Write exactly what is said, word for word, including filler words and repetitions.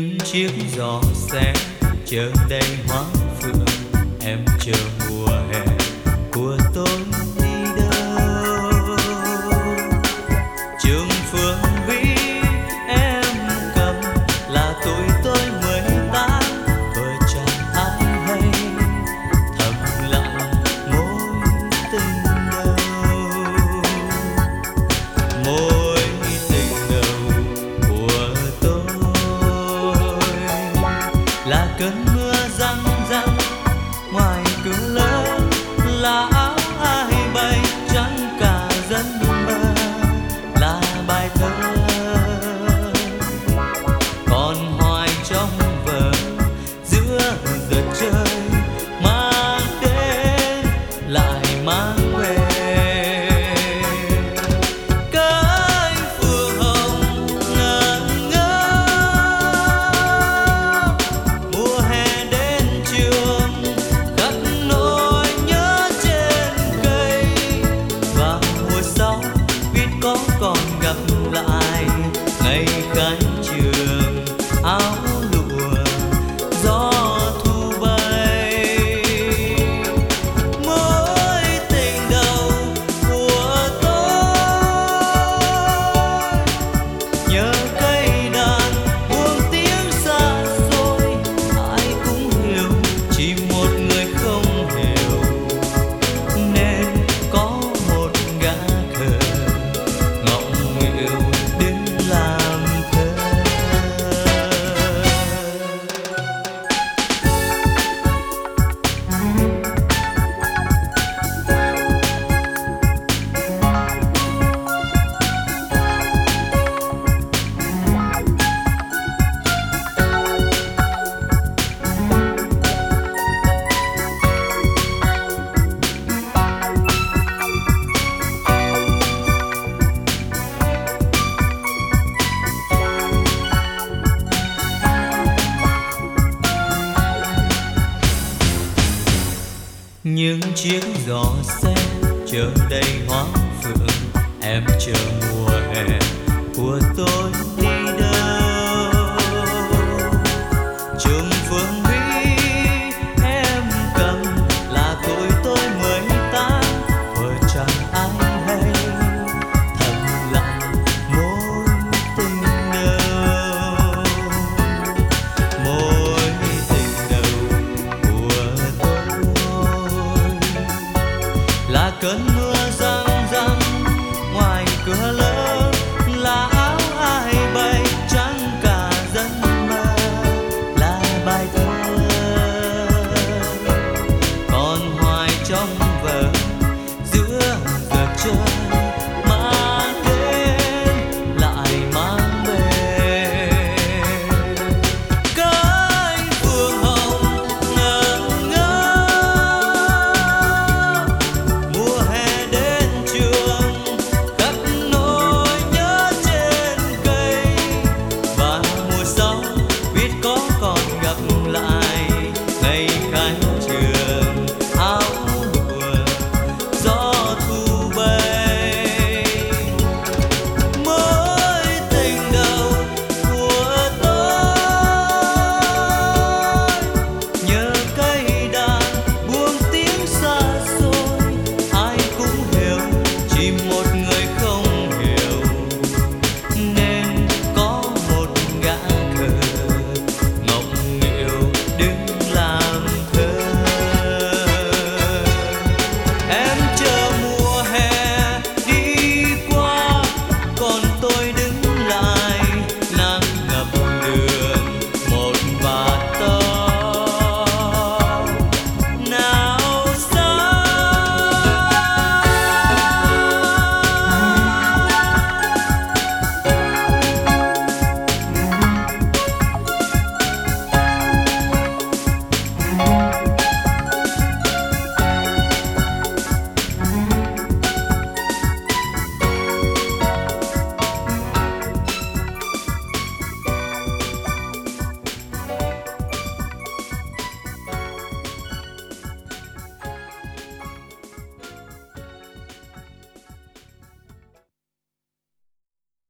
những chiếc gió xe chờ đầy hoa phượng, em chờ mùa hè của tôi đi đâu. Trường Phương Vĩ em cầm là tuổi tôi mới tám, vợ chàng ai hay thầm lặng mối tình đầu. Mối tình đầu của tôi là cơn mưa răng răng ngoài cửa lớn, là áo ai bay trắng cả giấc mơ, là bài thơ còn hoài trong vở giữa giờ chơi, mang đến lại mang về. Cánh phượng hồng ngẩn ngơ, mùa hè đến trường khắc nỗi nhớ trên cây, và mùa sau biết có còn gặp lại ngày khai trường áo lụa gió thu bay. Mối tình đầu của tôi nhớ cây đàn buông tiếng xa xôi, ai cũng hiểu chỉ một người không hiểu, nên có một gã khờ ngọng nghịu đến làm thơ. Những chiếc gió xe chờ đầy hoa phượng, em chờ mùa hè của tôi đi đâu. Trường Phương Vĩ em cầm là tuổi tôi mới tám, vợ chẳng ai hay thầm lặng mối tình đầu. Mối tình đầu của tôi là cơn mưa răng răng ngoài cửa lớn,